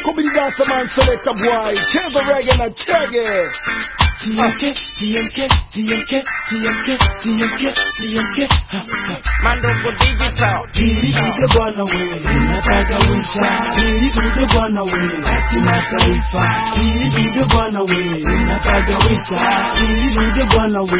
Kubidi dancer man select a boy. Cheza reggae na chege. TMK, TMK, TMK, TMK, TMK, TMK. Mandogo digital. Hili dude bwana we, nataka wisha. Hili dude bwana we, kimataifa. Hili dude bwana we, nataka wisha. Hili dude bwana we,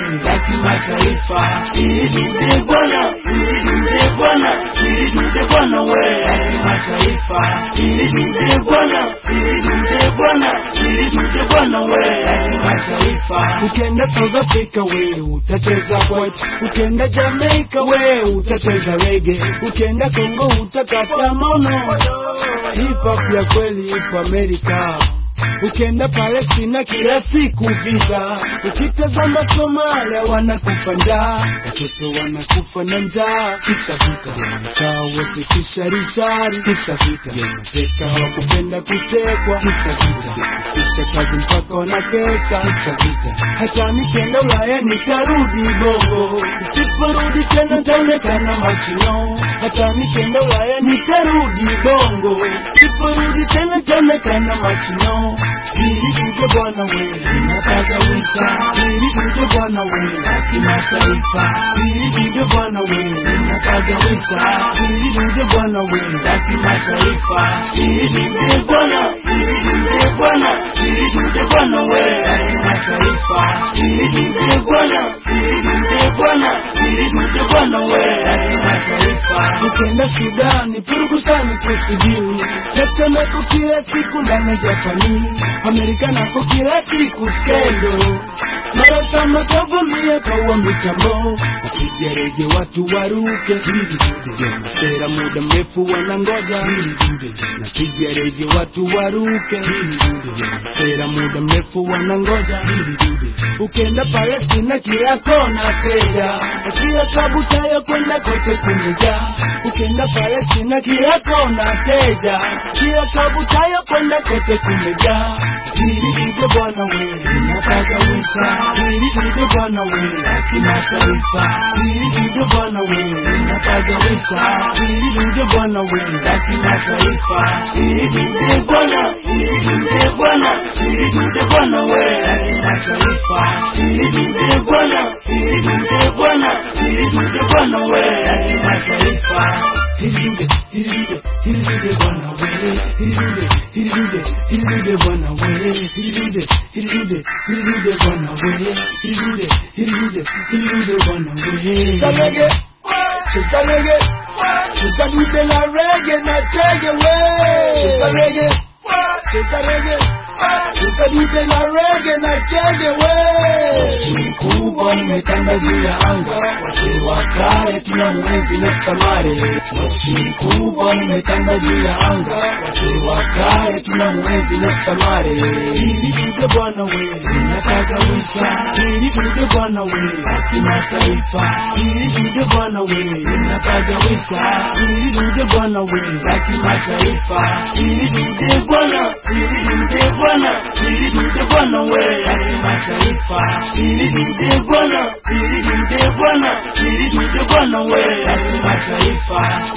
kimataifa. Hili dude bwana, hili dude bwana, hili dude bwana we, kimataifa. Hili dude bwana, hili dude bwana, hili dude bwana we, kimataifa. Ukienda South Africa we, utacheza white. Ukienda Jamaica we, utacheza reggae. Ukienda Congo utakata mono. Hip hop ya kweli ipo Amerika. Ukienda Palestina kila siku vita. Ukitazama Somalia wanakufa njaa. Watoto wanakufa na njaa. Kisa vita. Wanakaa wote kisharishari. Kisa vita. Mateka hawakupenda kutekwa. Kisa vita. Kuficha kazi mpaka wanakesa. Kisa vita. Hata nikienda Ulaya nitarudi Bongo. Nisiporudi tena nitaonekana machino. Hata nikienda Ulaya nitarudi Bongo. Nisiporudi tena nitaonekana machino. Hili dude bwana we, nataka wisha. Hili dude bwana we, kimataifa. Hili dude bwana we, nataka wisha. Hili dude bwana we, kimataifa. Hili dude bwana, hili dude bwana, hili dude bwana we, kimataifa. Hili dude bwana, hili dude bwana, hili dude bwana we, kimataifa. Ukienda Sudani, Purugusani kusijui. Tetemeko kila siku ndani ya Japani. Amerika nako kila siku skendo. Mara kama kavamia kawa mitambo. Ukipiga rege watu waruke. Hili dude masera muda mrefu wanangoja. Hili dude napiga rege watu waruke. Hili dude masera muda mrefu wanangoja. Hili dude ukienda Palestina kila kona teja. Kila klabu tayo kwenda kote kumejaa. Ukienda Palestina kila kona teja. Kila klabu tayo kwenda kote kumejaa. Hili dude bwana we, nataka wisha. Hili dude bwana we, kimataifa. Hili dude bwana we, nataka wisha. Hili dude bwana we, kimataifa. Hili dude bwana, hili dude bwana, hili dude bwana we, kimataifa. Hili dude bwana, hili dude bwana, hili dude bwana we, kimataifa. Hili dude, hili dude, hili dude bwana we. Hili dude, hili dude, hili dude bwana we. Hili dude, hili dude, hili dude bwana we. Hili dude, hili dude, hili dude bwana we. Cheza reggae, cheza reggae, cheza dude la reggae na chege we. Cheza reggae, cheza reggae, cheza dude la reggae na chege we. Mkubwa nimetanda juu ya anga. Watu wa kale tuna mwenzi na samare. Moshi mkubwa nimetanda juu ya anga. Watu wa kale tuna mwenzi na samare. Hili dude bwana we, nataka wisha. Hili dude bwana we, kimataifa. Hili dude bwana we, nataka wisha. Hili dude bwana we, kimataifa. Hili dude bwana, hili dude bwana, hili dude bwana we, kimataifa. Hili dude bwana, hili dude bwana, hili dude bwana we, kimataifa.